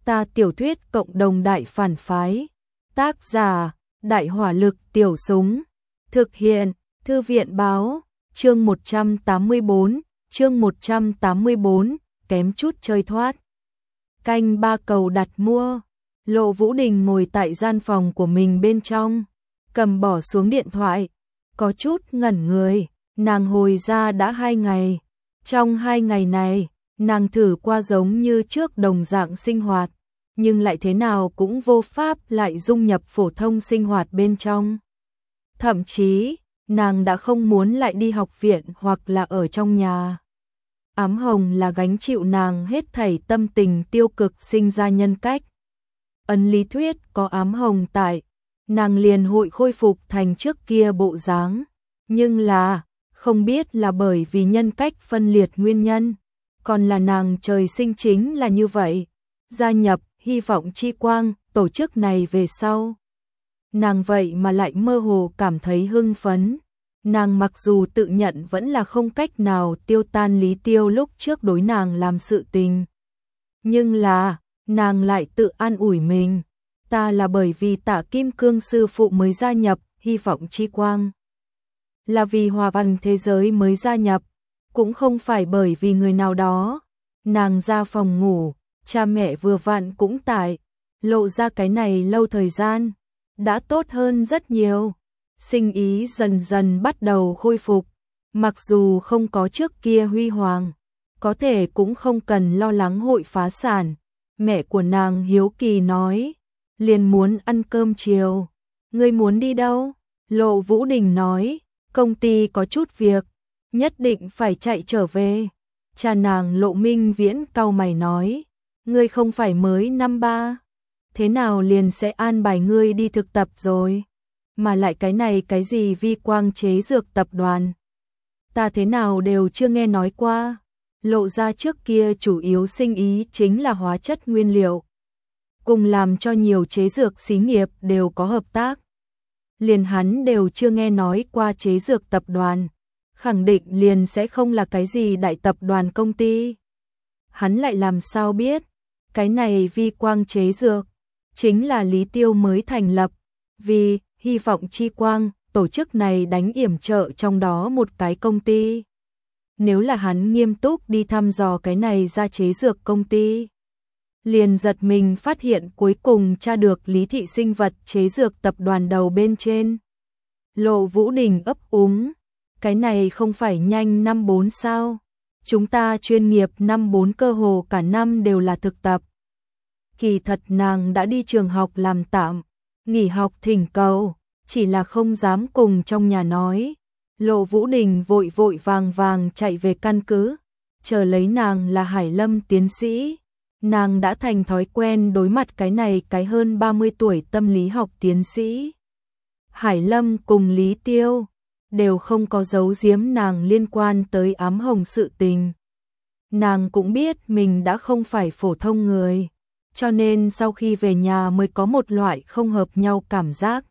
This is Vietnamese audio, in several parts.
Ta tiểu thuyết cộng đồng đại phản phái. Tác giả, Đại hỏa lực tiểu súng. Thực hiện, Thư viện báo, chương 184, kém chút chơi thoát. Canh ba cầu đặt mua. Lộ Vũ Đình ngồi tại gian phòng của mình bên trong, cầm bỏ xuống điện thoại, có chút ngẩn người, nàng hồi ra đã 2 ngày. Trong 2 ngày này, nàng thử qua giống như trước đồng dạng sinh hoạt, nhưng lại thế nào cũng vô pháp lại dung nhập phổ thông sinh hoạt bên trong. Thậm chí, nàng đã không muốn lại đi học viện hoặc là ở trong nhà. Ám hồng là gánh chịu nàng hết thảy tâm tình tiêu cực sinh ra nhân cách. Ấn lý thuyết có ám hồng tại, nàng liền hội khôi phục thành trước kia bộ dáng. Nhưng là, không biết là bởi vì nhân cách phân liệt nguyên nhân, còn là nàng trời sinh chính là như vậy. Gia nhập Hy vọng chi quang, tổ chức này về sau, nàng vậy mà lại mơ hồ cảm thấy hưng phấn. Nàng mặc dù tự nhận vẫn là không cách nào tiêu tan Lý Tiêu lúc trước đối nàng làm sự tình, nhưng là, nàng lại tự an ủi mình, ta là bởi vì Tạ Kim Cương sư phụ mới gia nhập Hy vọng chi quang, là vì hòa văn thế giới mới gia nhập, cũng không phải bởi vì người nào đó. Nàng ra phòng ngủ, cha mẹ vừa vặn cũng tại, lộ ra cái này lâu thời gian, đã tốt hơn rất nhiều. Sinh ý dần dần bắt đầu khôi phục, mặc dù không có trước kia huy hoàng, có thể cũng không cần lo lắng hội phá sản. Mẹ của nàng hiếu kỳ nói, liền muốn ăn cơm chiều, ngươi muốn đi đâu? Lộ Vũ Đình nói, công ty có chút việc, nhất định phải chạy trở về. Cha nàng Lộ Minh Viễn cau mày nói, ngươi không phải mới năm 3, thế nào liền sẽ an bài ngươi đi thực tập rồi? Mà lại cái này cái gì Vi Quang chế dược tập đoàn, ta thế nào đều chưa nghe nói qua. Lộ ra trước kia chủ yếu sinh ý chính là hóa chất nguyên liệu, cùng làm cho nhiều chế dược xí nghiệp đều có hợp tác. Liền hắn đều chưa nghe nói qua chế dược tập đoàn, khẳng định liền sẽ không là cái gì đại tập đoàn công ty. Hắn lại làm sao biết, cái này Vi Quang chế dược chính là Lý Tiêu mới thành lập, vì Hy vọng chi quang, tổ chức này đánh yểm trợ trong đó một cái công ty. Nếu là hắn nghiêm túc đi thăm dò cái này ra chế dược công ty, liền giật mình phát hiện cuối cùng tra được Lý Thị sinh vật chế dược tập đoàn đầu bên trên. Lộ Vũ Đình ấp úng, cái này không phải nhanh 5-4 sao? Chúng ta chuyên nghiệp 5-4 cơ hồ cả năm đều là thực tập. Kỳ thật nàng đã đi trường học làm tạm, nghỉ học thỉnh cầu, chỉ là không dám cùng trong nhà nói. Lộ Vũ Đình vội vội vàng vàng chạy về căn cứ, chờ lấy nàng là Hải Lâm tiến sĩ. Nàng đã thành thói quen đối mặt cái này cái hơn 30 tuổi tâm lý học tiến sĩ. Hải Lâm cùng Lý Tiêu đều không có giấu giếm nàng liên quan tới ám hồng sự tình. Nàng cũng biết mình đã không phải phổ thông người, cho nên sau khi về nhà mới có một loại không hợp nhau cảm giác.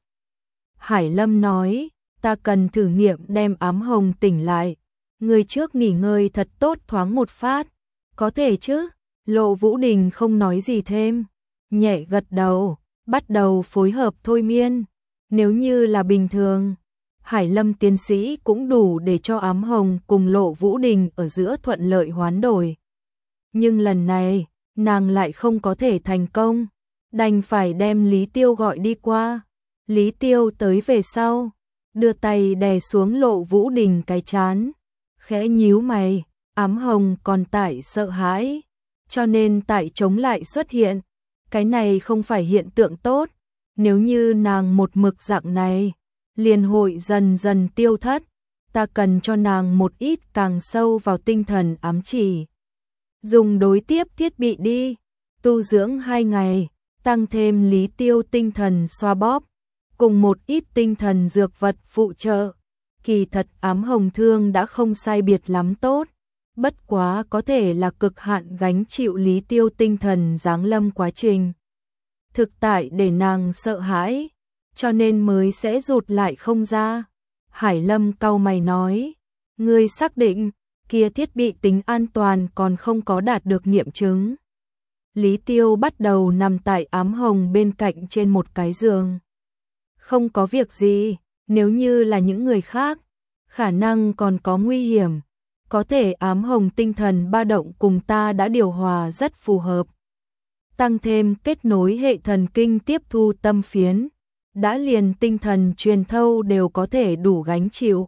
Hải Lâm nói, ta cần thử nghiệm đem ám hồng tỉnh lại, người trước nghỉ ngơi thật tốt thoáng một phát, có thể chứ? Lộ Vũ Đình không nói gì thêm, nhẹ gật đầu, bắt đầu phối hợp thôi miên. Nếu như là bình thường, Hải Lâm tiến sĩ cũng đủ để cho ám hồng cùng Lộ Vũ Đình ở giữa thuận lợi hoán đổi. Nhưng lần này, nàng lại không có thể thành công, đành phải đem Lý Tiêu gọi đi qua. Lý Tiêu tới về sau, đưa tay đè xuống Lộ Vũ Đình cái trán, khẽ nhíu mày, ám hồng còn tại sợ hãi, cho nên tại chống lại xuất hiện. Cái này không phải hiện tượng tốt, nếu như nàng một mực dạng này, liền hội dần dần tiêu thất, ta cần cho nàng một ít càng sâu vào tinh thần ám chỉ. Dùng đối tiếp thiết bị đi, tu dưỡng 2 ngày, tăng thêm Lý Tiêu tinh thần xoa bóp, cùng một ít tinh thần dược vật phụ trợ. Kỳ thật ám hồng thương đã không sai biệt lắm tốt, bất quá có thể là cực hạn gánh chịu Lý Tiêu tinh thần giáng lâm quá trình. Thực tại để nàng sợ hãi, cho nên mới sẽ rụt lại không ra. Hải Lâm cau mày nói, ngươi xác định kia thiết bị tính an toàn còn không có đạt được nghiệm chứng. Lý Tiêu bắt đầu nằm tại ám hồng bên cạnh trên một cái giường. Không có việc gì, nếu như là những người khác, khả năng còn có nguy hiểm. Có thể ám hồng tinh thần ba động cùng ta đã điều hòa rất phù hợp. Tăng thêm kết nối hệ thần kinh tiếp thu tâm phiến, đã liền tinh thần truyền thâu đều có thể đủ gánh chịu.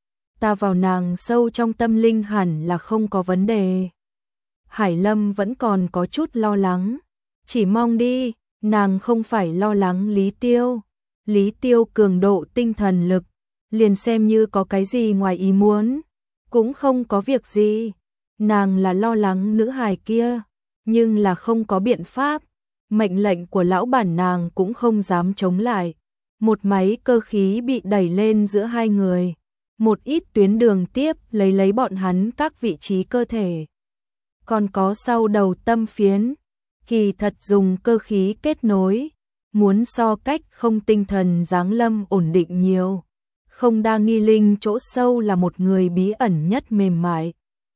Ta vào nàng sâu trong tâm linh hẳn là không có vấn đề. Hải Lâm vẫn còn có chút lo lắng. Chỉ mong đi, nàng không phải lo lắng Lý Tiêu. Lý Tiêu cường độ tinh thần lực, liền xem như có cái gì ngoài ý muốn, cũng không có việc gì. Nàng là lo lắng nữ hài kia, nhưng là không có biện pháp. Mệnh lệnh của lão bản nàng cũng không dám chống lại. Một máy cơ khí bị đẩy lên giữa hai người. Một ít tuyến đường tiếp lấy bọn hắn các vị trí cơ thể. Còn có sau đầu tâm phiến, kỳ thật dùng cơ khí kết nối, muốn so cách không tinh thần giáng lâm ổn định nhiều. Không đa nghi linh chỗ sâu là một người bí ẩn nhất mềm mại,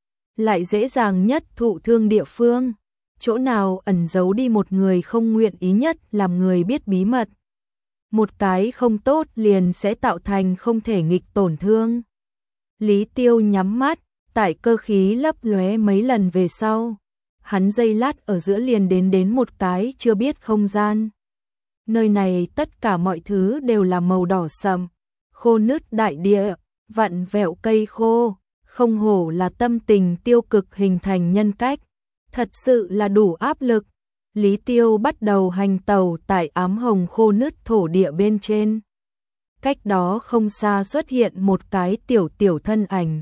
lại dễ dàng nhất thụ thương địa phương. Chỗ nào ẩn giấu đi một người không nguyện ý nhất làm người biết bí mật. Một cái không tốt liền sẽ tạo thành không thể nghịch tổn thương. Lý Tiêu nhắm mắt, tại cơ khí lấp lóe mấy lần về sau, hắn giây lát ở giữa liền đến một cái chưa biết không gian. Nơi này tất cả mọi thứ đều là màu đỏ sậm, khô nứt đại địa, vặn vẹo cây khô, không hổ là tâm tình tiêu cực hình thành nhân cách, thật sự là đủ áp lực. Lý Tiêu bắt đầu hành tàu tại ám hồng khô nứt thổ địa bên trên. Cách đó không xa xuất hiện một cái tiểu thân ảnh.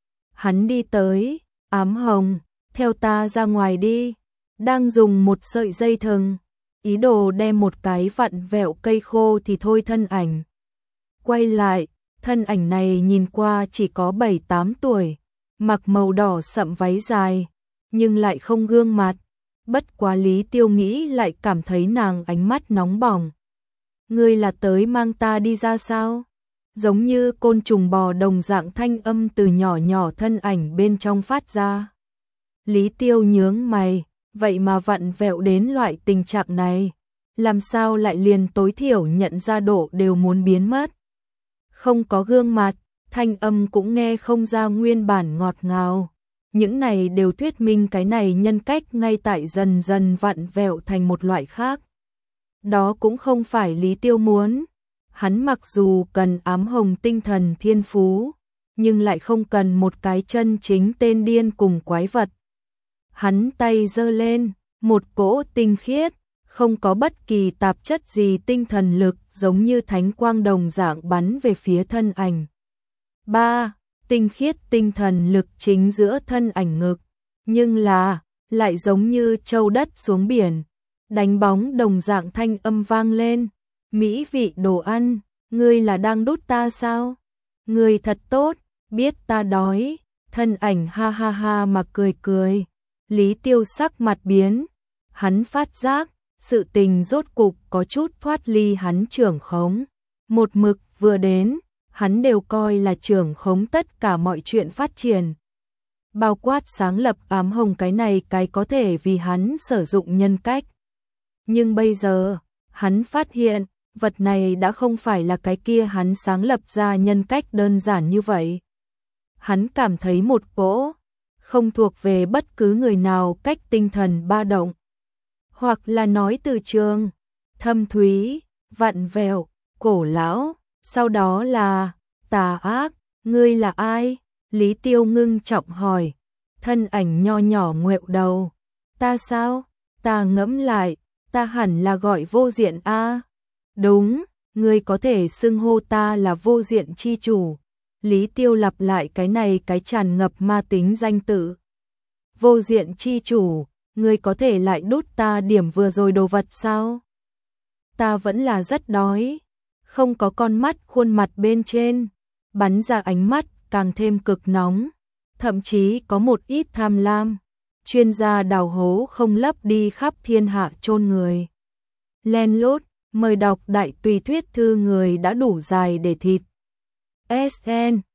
Hắn đi tới, ám hồng, theo ta ra ngoài đi, đang dùng một sợi dây thừng, ý đồ đem một cái vặn vẹo cây khô thì thôi thân ảnh. Quay lại, thân ảnh này nhìn qua chỉ có 7-8 tuổi, mặc màu đỏ sậm váy dài, nhưng lại không gương mặt. Bất quá Lý Tiêu nghĩ lại cảm thấy nàng ánh mắt nóng bỏng. Ngươi là tới mang ta đi ra sao? Giống như côn trùng bò đồng dạng thanh âm từ nhỏ nhỏ thân ảnh bên trong phát ra. Lý Tiêu nhướng mày, vậy mà vặn vẹo đến loại tình trạng này, làm sao lại liền tối thiểu nhận ra độ đều muốn biến mất. Không có gương mặt, thanh âm cũng nghe không ra nguyên bản ngọt ngào. Những này đều thuyết minh cái này nhân cách ngay tại dần dần vặn vẹo thành một loại khác. Đó cũng không phải Lý Tiêu muốn. Hắn mặc dù cần ám hồng tinh thần thiên phú, nhưng lại không cần một cái chân chính tên điên cùng quái vật. Hắn tay giơ lên, một cỗ tinh khiết, không có bất kỳ tạp chất gì tinh thần lực giống như thánh quang đồng dạng bắn về phía thân ảnh. 3. Tinh khiết tinh thần lực chính giữa thân ảnh ngực, nhưng là, lại giống như châu đất xuống biển. Đánh bóng đồng dạng thanh âm vang lên. Mỹ vị đồ ăn, ngươi là đang đút ta sao? Ngươi thật tốt, biết ta đói. Thân ảnh ha ha ha mà cười cười. Lý Tiêu sắc mặt biến. Hắn phát giác, sự tình rốt cục có chút thoát ly hắn trưởng khống. Một mực vừa đến, hắn đều coi là trưởng khống tất cả mọi chuyện phát triển. Bao quát sáng lập ám hồng cái này cái có thể vì hắn sử dụng nhân cách. Nhưng bây giờ, hắn phát hiện, vật này đã không phải là cái kia hắn sáng lập ra nhân cách đơn giản như vậy. Hắn cảm thấy một cỗ, không thuộc về bất cứ người nào cách tinh thần ba động. Hoặc là nói từ trường, thâm thúy, vặn vẹo, cổ lão, sau đó là tà ác. Ngươi là ai? Lý Tiêu ngưng trọng hỏi. Thân ảnh nho nhỏ ngoẹo đầu. Ta sao? Ta ngẫm lại, ta hẳn là gọi vô diện a. Đúng, ngươi có thể xưng hô ta là vô diện chi chủ. Lý Tiêu lặp lại cái này cái tràn ngập ma tính danh tự. Vô diện chi chủ, ngươi có thể lại đút ta điểm vừa rồi đồ vật sao? Ta vẫn là rất đói. Không có con mắt khuôn mặt bên trên, bắn ra ánh mắt càng thêm cực nóng, thậm chí có một ít tham lam. Chuyên gia đào hố không lấp đi khắp thiên hạ chôn người. Len lút, mời đọc đại tùy thuyết thư người đã đủ dài để thịt. SN